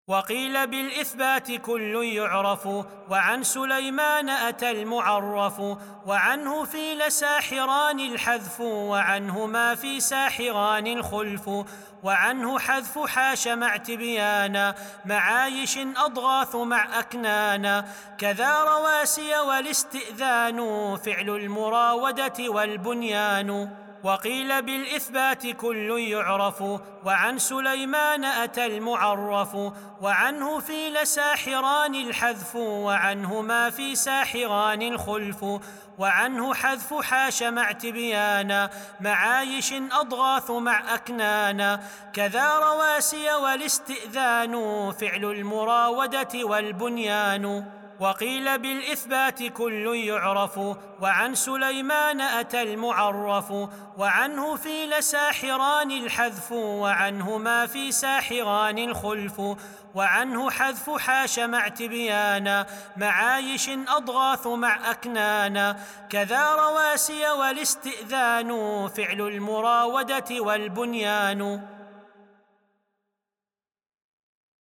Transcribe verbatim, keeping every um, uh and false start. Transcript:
وقيل بالإثبات كل يعرف، وعن سليمان أتى المعرف، وعنه في لساحران الحذف، وعنهما في ساحران الخلف، وعنه حذف حاش مع تبيانا، معايش أضغاث مع أكنانا، كذا رواسي والاستئذان، فعل المراودة والبنيان. وقيل بالإثبات كل يعرف، وعن سليمان أتى المعرف، وعنه في لساحران الحذف، وعنهما في ساحران الخلف، وعنه حذف حاش مع تبيانا، معايش أضغاث مع أكنانا، كذا رواسي والاستئذان، فعل المراودة والبنيان. وقيل بالإثبات كل يعرف، وعن سليمان أتى المعرف، وعنه في لساحران الحذف، وعنهما في ساحران الخلف، وعنه حذف حاش مع تبيانا، معايش أضغاث مع أكنانا، كذا رواسي والاستئذان، فعل المراودة والبنيان.